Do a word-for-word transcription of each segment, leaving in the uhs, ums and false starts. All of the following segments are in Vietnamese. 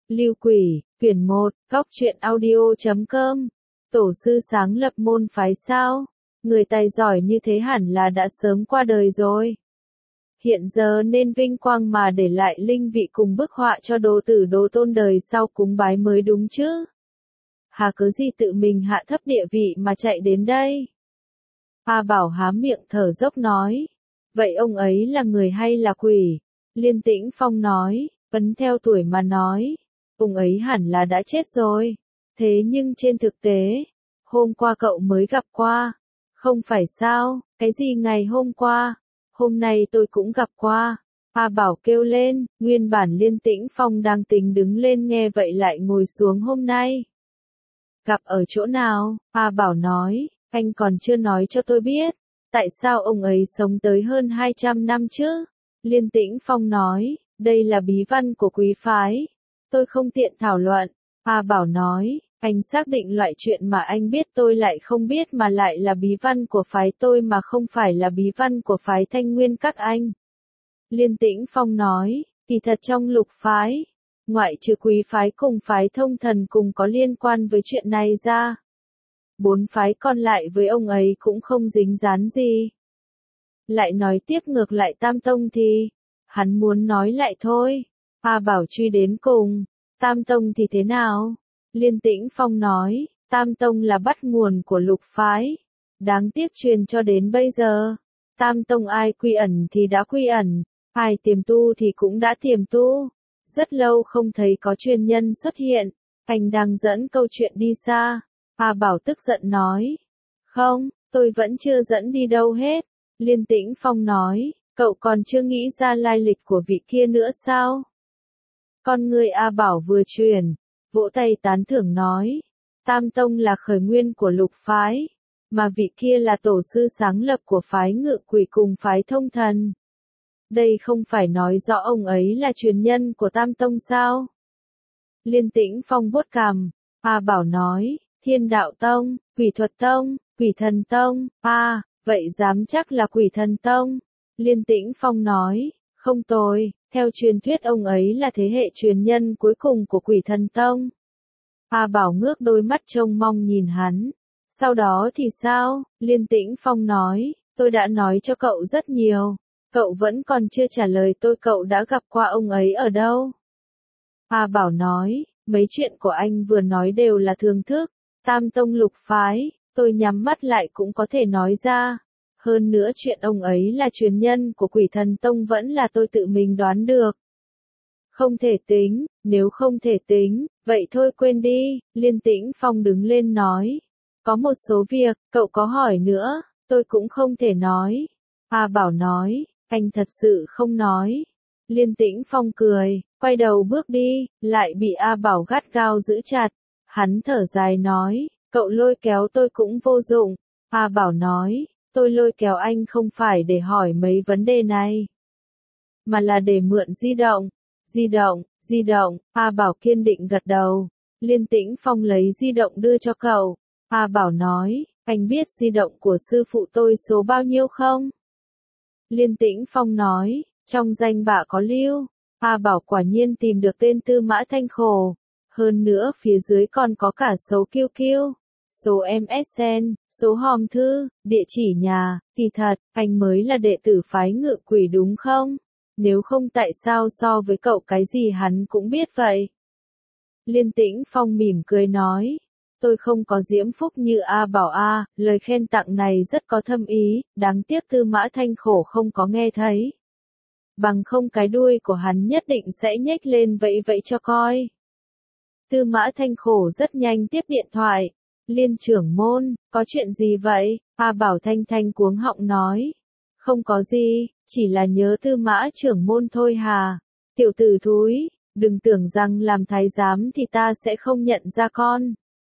Lưu Quỷ, quyển một, góc truyện audio chấm com. Tổ sư sáng lập môn phái sao? Người tài giỏi như thế hẳn là đã sớm qua đời rồi. Hiện giờ nên vinh quang mà để lại linh vị cùng bức họa cho đồ tử đồ tôn đời sau cúng bái mới đúng chứ. Hà cớ gì tự mình hạ thấp địa vị mà chạy đến đây? A Bảo há miệng thở dốc nói. Vậy ông ấy là người hay là quỷ? Liên Tĩnh Phong nói, ấn theo tuổi mà nói. Ông ấy hẳn là đã chết rồi. Thế nhưng trên thực tế, hôm qua cậu mới gặp qua. Không phải sao, cái gì ngày hôm qua? Hôm nay tôi cũng gặp qua. A Bảo kêu lên, nguyên bản Liên Tĩnh Phong đang tính đứng lên nghe vậy lại ngồi xuống hôm nay. Gặp ở chỗ nào? A Bảo nói, anh còn chưa nói cho tôi biết. Tại sao ông ấy sống tới hơn hai trăm năm chứ? Liên Tĩnh Phong nói, đây là bí văn của quý phái. Tôi không tiện thảo luận. A Bảo nói, anh xác định loại chuyện mà anh biết tôi lại không biết mà lại là bí văn của phái tôi mà không phải là bí văn của phái Thanh Nguyên các anh. Liên Tĩnh Phong nói, kỳ thật trong lục phái, ngoại trừ quý phái cùng phái Thông Thần cùng có liên quan với chuyện này ra, bốn phái còn lại với ông ấy cũng không dính dáng gì. Lại nói tiếp ngược lại Tam Tông thì, hắn muốn nói lại thôi. A Bảo truy đến cùng, Tam Tông thì thế nào? Liên Tĩnh Phong nói, Tam Tông là bắt nguồn của lục phái. Đáng tiếc truyền cho đến bây giờ, Tam Tông ai quy ẩn thì đã quy ẩn, ai tiềm tu thì cũng đã tiềm tu. Rất lâu không thấy có truyền nhân xuất hiện, anh đang dẫn câu chuyện đi xa. A Bảo tức giận nói, không, tôi vẫn chưa dẫn đi đâu hết. Liên Tĩnh Phong nói, cậu còn chưa nghĩ ra lai lịch của vị kia nữa sao? Con người A Bảo vừa truyền, vỗ tay tán thưởng nói, Tam Tông là khởi nguyên của lục phái, mà vị kia là tổ sư sáng lập của phái Ngự Quỷ cùng phái Thông Thần. Đây không phải nói rõ ông ấy là truyền nhân của Tam Tông sao? Liên Tĩnh Phong vuốt cằm, A Bảo nói, Thiên Đạo Tông, Quỷ Thuật Tông, Quỷ Thần Tông, a, à, vậy dám chắc là Quỷ Thần Tông. Liên Tĩnh Phong nói, không tồi, theo truyền thuyết ông ấy là thế hệ truyền nhân cuối cùng của Quỷ Thần Tông. A Bảo ngước đôi mắt trông mong nhìn hắn. Sau đó thì sao? Liên Tĩnh Phong nói, tôi đã nói cho cậu rất nhiều. Cậu vẫn còn chưa trả lời tôi cậu đã gặp qua ông ấy ở đâu? A Bảo nói, mấy chuyện của anh vừa nói đều là thường thức. Tam Tông lục phái, tôi nhắm mắt lại cũng có thể nói ra. Hơn nữa chuyện ông ấy là truyền nhân của Quỷ Thần Tông vẫn là tôi tự mình đoán được. Không thể tính, nếu không thể tính, vậy thôi quên đi. Liên Tĩnh Phong đứng lên nói. Có một số việc, cậu có hỏi nữa, tôi cũng không thể nói. A Bảo nói, anh thật sự không nói. Liên Tĩnh Phong cười, quay đầu bước đi, lại bị A Bảo gắt gao giữ chặt. Hắn thở dài nói, cậu lôi kéo tôi cũng vô dụng. A Bảo nói, tôi lôi kéo anh không phải để hỏi mấy vấn đề này, mà là để mượn di động. Di động, di động, A Bảo kiên định gật đầu. Liên Tĩnh Phong lấy di động đưa cho cậu. A Bảo nói, anh biết di động của sư phụ tôi số bao nhiêu không? Liên Tĩnh Phong nói, trong danh bạ có lưu. A Bảo quả nhiên tìm được tên Tư Mã Thanh Khổ. Hơn nữa phía dưới còn có cả số Q Q, số em ét en, số hòm thư, địa chỉ nhà. Kỳ thật, anh mới là đệ tử phái Ngự Quỷ đúng không? Nếu không tại sao so với cậu cái gì hắn cũng biết vậy? Liên Tĩnh Phong mỉm cười nói, tôi không có diễm phúc như A Bảo a, lời khen tặng này rất có thâm ý, đáng tiếc Tư Mã Thanh Khổ không có nghe thấy. Bằng không cái đuôi của hắn nhất định sẽ nhếch lên vậy vậy cho coi. Tư Mã Thanh Khổ rất nhanh tiếp điện thoại. Liên trưởng môn, có chuyện gì vậy? A Bảo thanh thanh cuống họng nói. Không có gì, chỉ là nhớ Tư Mã trưởng môn thôi hà. Tiểu tử thúi, đừng tưởng rằng làm thái giám thì ta sẽ không nhận ra con.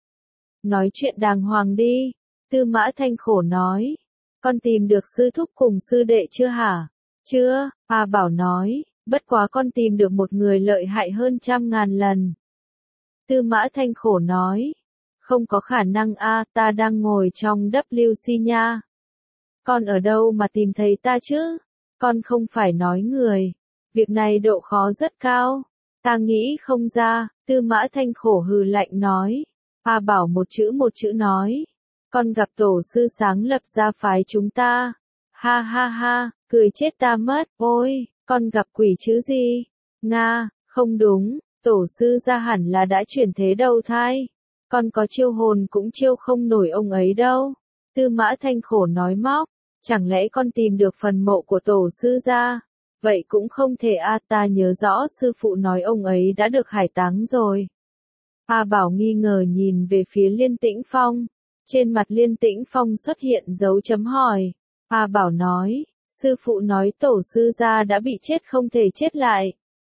Nói chuyện đàng hoàng đi. Tư Mã Thanh Khổ nói. Con tìm được sư thúc cùng sư đệ chưa hả? Chưa, A Bảo nói, bất quá con tìm được một người lợi hại hơn trăm ngàn lần. Tư Mã Thanh Khổ nói, không có khả năng a, ta đang ngồi trong W C nha. Con ở đâu mà tìm thấy ta chứ? Con không phải nói người. Việc này độ khó rất cao. Ta nghĩ không ra, Tư Mã Thanh khổ hừ lạnh nói. A Bảo một chữ một chữ nói. Con gặp tổ sư sáng lập ra phái chúng ta. Ha ha ha, cười chết ta mất, ôi, con gặp quỷ chứ gì? Nga, không đúng, tổ sư ra hẳn là đã chuyển thế đầu thai. Con có chiêu hồn cũng chiêu không nổi ông ấy đâu. Tư Mã Thanh khổ nói móc, chẳng lẽ con tìm được phần mộ của tổ sư ra? Vậy cũng không thể a, ta nhớ rõ sư phụ nói ông ấy đã được hải táng rồi. A Bảo nghi ngờ nhìn về phía Liên Tĩnh Phong. Trên mặt Liên Tĩnh Phong xuất hiện dấu chấm hỏi. A Bảo nói, sư phụ nói tổ sư gia đã bị chết không thể chết lại.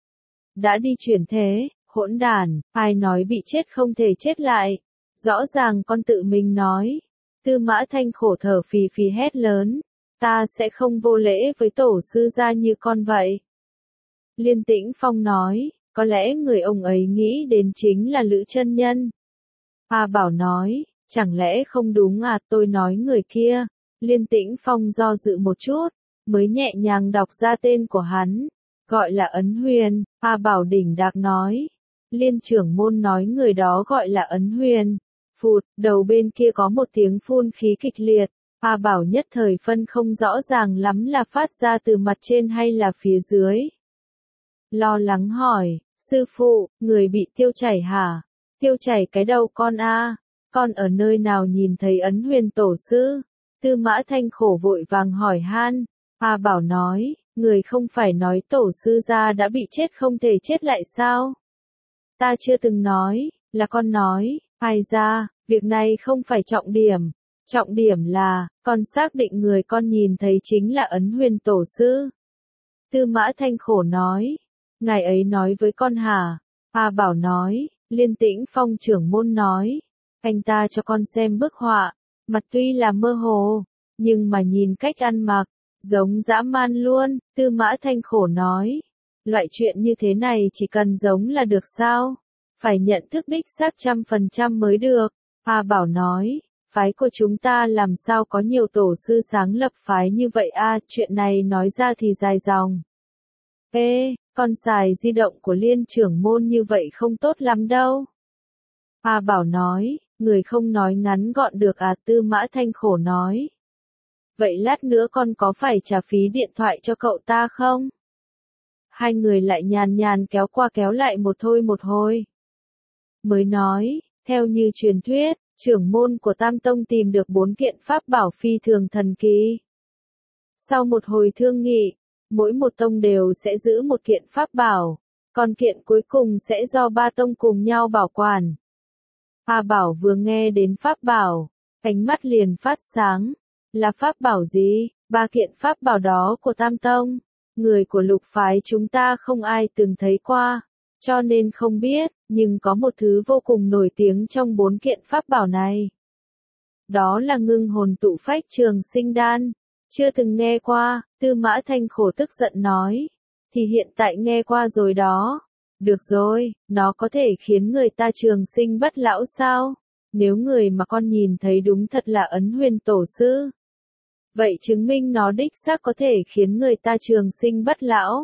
Đã đi chuyển thế, hỗn đản, ai nói bị chết không thể chết lại. Rõ ràng con tự mình nói. Tư Mã Thanh khổ thở phì phì hét lớn. Ta sẽ không vô lễ với tổ sư gia như con vậy. Liên Tĩnh Phong nói, có lẽ người ông ấy nghĩ đến chính là Lữ chân nhân. A Bảo nói, chẳng lẽ không đúng à, tôi nói người kia. Liên Tĩnh Phong do dự một chút, mới nhẹ nhàng đọc ra tên của hắn, gọi là Ấn Huyền. A Bảo đỉnh đạc nói, Liên trưởng môn nói người đó gọi là Ấn Huyền. Phụt, đầu bên kia có một tiếng phun khí kịch liệt. A Bảo nhất thời phân không rõ ràng lắm là phát ra từ mặt trên hay là phía dưới. Lo lắng hỏi, sư phụ, người bị tiêu chảy hả? Tiêu chảy cái đầu con a? Con ở nơi nào nhìn thấy Ấn Huyền tổ sư? Tư Mã Thanh khổ vội vàng hỏi han. A Bảo nói, người không phải nói tổ sư gia đã bị chết không thể chết lại sao? Ta chưa từng nói, là con nói. Ai ra, việc này không phải trọng điểm. Trọng điểm là, con xác định người con nhìn thấy chính là Ấn Huyền tổ sư. Tư Mã Thanh khổ nói, ngài ấy nói với con hả? A Bảo nói, Liên Tĩnh Phong trưởng môn nói, anh ta cho con xem bức họa, mặt tuy là mơ hồ, nhưng mà nhìn cách ăn mặc, giống dã man luôn. Tư Mã Thanh khổ nói, loại chuyện như thế này chỉ cần giống là được sao? Phải nhận thức đích xác trăm phần trăm mới được. A Bảo nói, phái của chúng ta làm sao có nhiều tổ sư sáng lập phái như vậy a, chuyện này nói ra thì dài dòng. Ê, con xài di động của Liên trưởng môn như vậy không tốt lắm đâu. A Bảo nói, người không nói ngắn gọn được à, Tư Mã Thanh khổ nói. Vậy lát nữa con có phải trả phí điện thoại cho cậu ta không? Hai người lại nhàn nhàn kéo qua kéo lại một thôi một hồi. Mới nói, theo như truyền thuyết, trưởng môn của Tam Tông tìm được bốn kiện pháp bảo phi thường thần kỳ. Sau một hồi thương nghị, mỗi một tông đều sẽ giữ một kiện pháp bảo, còn kiện cuối cùng sẽ do ba tông cùng nhau bảo quản. A Bảo vừa nghe đến pháp bảo, ánh mắt liền phát sáng. Là pháp bảo gì? Ba kiện pháp bảo đó của Tam Tông, người của lục phái chúng ta không ai từng thấy qua, cho nên không biết, nhưng có một thứ vô cùng nổi tiếng trong bốn kiện pháp bảo này. Đó là ngưng hồn tụ phách trường sinh đan. Chưa từng nghe qua, Tư Mã Thanh khổ tức giận nói. Thì hiện tại nghe qua rồi đó. Được rồi, nó có thể khiến người ta trường sinh bất lão sao? Nếu người mà con nhìn thấy đúng thật là Ấn Huyền tổ sư, vậy chứng minh nó đích xác có thể khiến người ta trường sinh bất lão.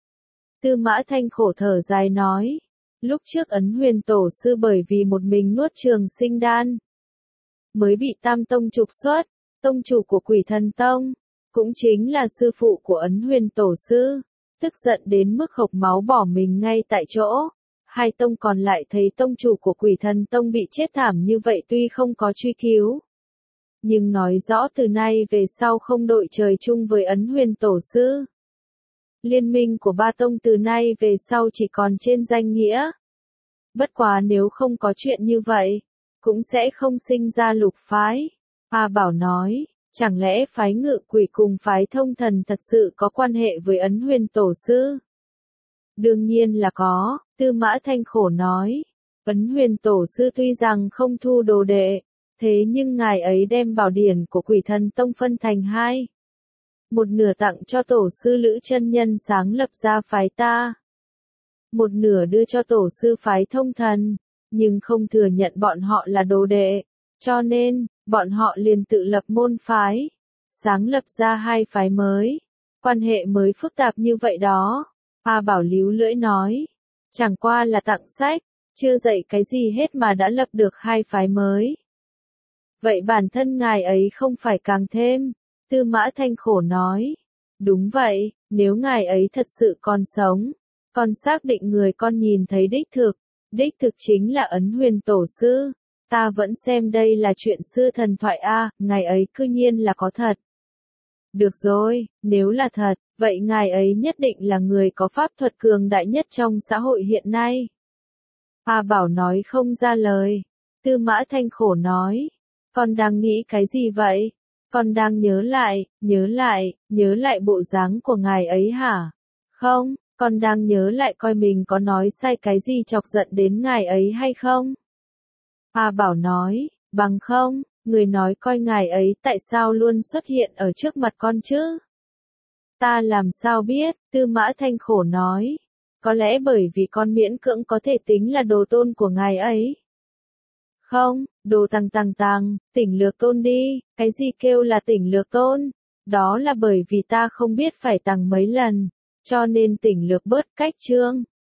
Tư Mã Thanh khổ thở dài nói. Lúc trước Ấn Huyền tổ sư bởi vì một mình nuốt trường sinh đan, mới bị Tam Tông trục xuất. Tông chủ của Quỷ Thần Tông, cũng chính là sư phụ của Ấn Huyền tổ sư, tức giận đến mức hộc máu bỏ mình ngay tại chỗ. Hai tông còn lại thấy tông chủ của Quỷ Thần Tông bị chết thảm như vậy tuy không có truy cứu, nhưng nói rõ từ nay về sau không đội trời chung với Ấn Huyền tổ sư. Liên minh của ba tông từ nay về sau chỉ còn trên danh nghĩa. Bất quá nếu không có chuyện như vậy, cũng sẽ không sinh ra lục phái. A Bảo nói, chẳng lẽ phái Ngự Quỷ cùng phái Thông Thần thật sự có quan hệ với Ấn Huyền tổ sư? Đương nhiên là có, Tư Mã Thanh khổ nói. Ấn Huyền tổ sư tuy rằng không thu đồ đệ, thế nhưng ngài ấy đem bảo điển của Quỷ Thần Tông phân thành hai. Một nửa tặng cho tổ sư Lữ chân nhân sáng lập ra phái ta, một nửa đưa cho tổ sư phái Thông Thần, nhưng không thừa nhận bọn họ là đồ đệ, cho nên, bọn họ liền tự lập môn phái, sáng lập ra hai phái mới. Quan hệ mới phức tạp như vậy đó. A Bảo líu lưỡi nói, Chẳng qua là tặng sách, chưa dạy cái gì hết mà đã lập được hai phái mới. Vậy bản thân ngài ấy không phải càng thêm, Tư Mã Thanh khổ nói. Đúng vậy, nếu ngài ấy thật sự còn sống, con xác định người con nhìn thấy đích thực, đích thực chính là Ấn Huyền Tổ Sư, ta vẫn xem đây là chuyện xưa thần thoại a, ngài ấy cư nhiên là có thật. Được rồi, nếu là thật, vậy ngài ấy nhất định là người có pháp thuật cường đại nhất trong xã hội hiện nay. A Bảo nói không ra lời. Tư Mã Thanh khổ nói. Con đang nghĩ cái gì vậy? Con đang nhớ lại, nhớ lại, nhớ lại bộ dáng của ngài ấy hả? Không, con đang nhớ lại coi mình có nói sai cái gì chọc giận đến ngài ấy hay không? A Bảo nói, bằng không, người nói coi ngài ấy tại sao luôn xuất hiện ở trước mặt con chứ? Ta làm sao biết, Tư Mã Thanh khổ nói. Có lẽ bởi vì con miễn cưỡng có thể tính là đồ tôn của ngài ấy. Không, đồ tăng tăng tăng, tỉnh lược tôn đi, cái gì kêu là tỉnh lược tôn? Đó là bởi vì ta không biết phải tăng mấy lần, cho nên tỉnh lược bớt cách chương.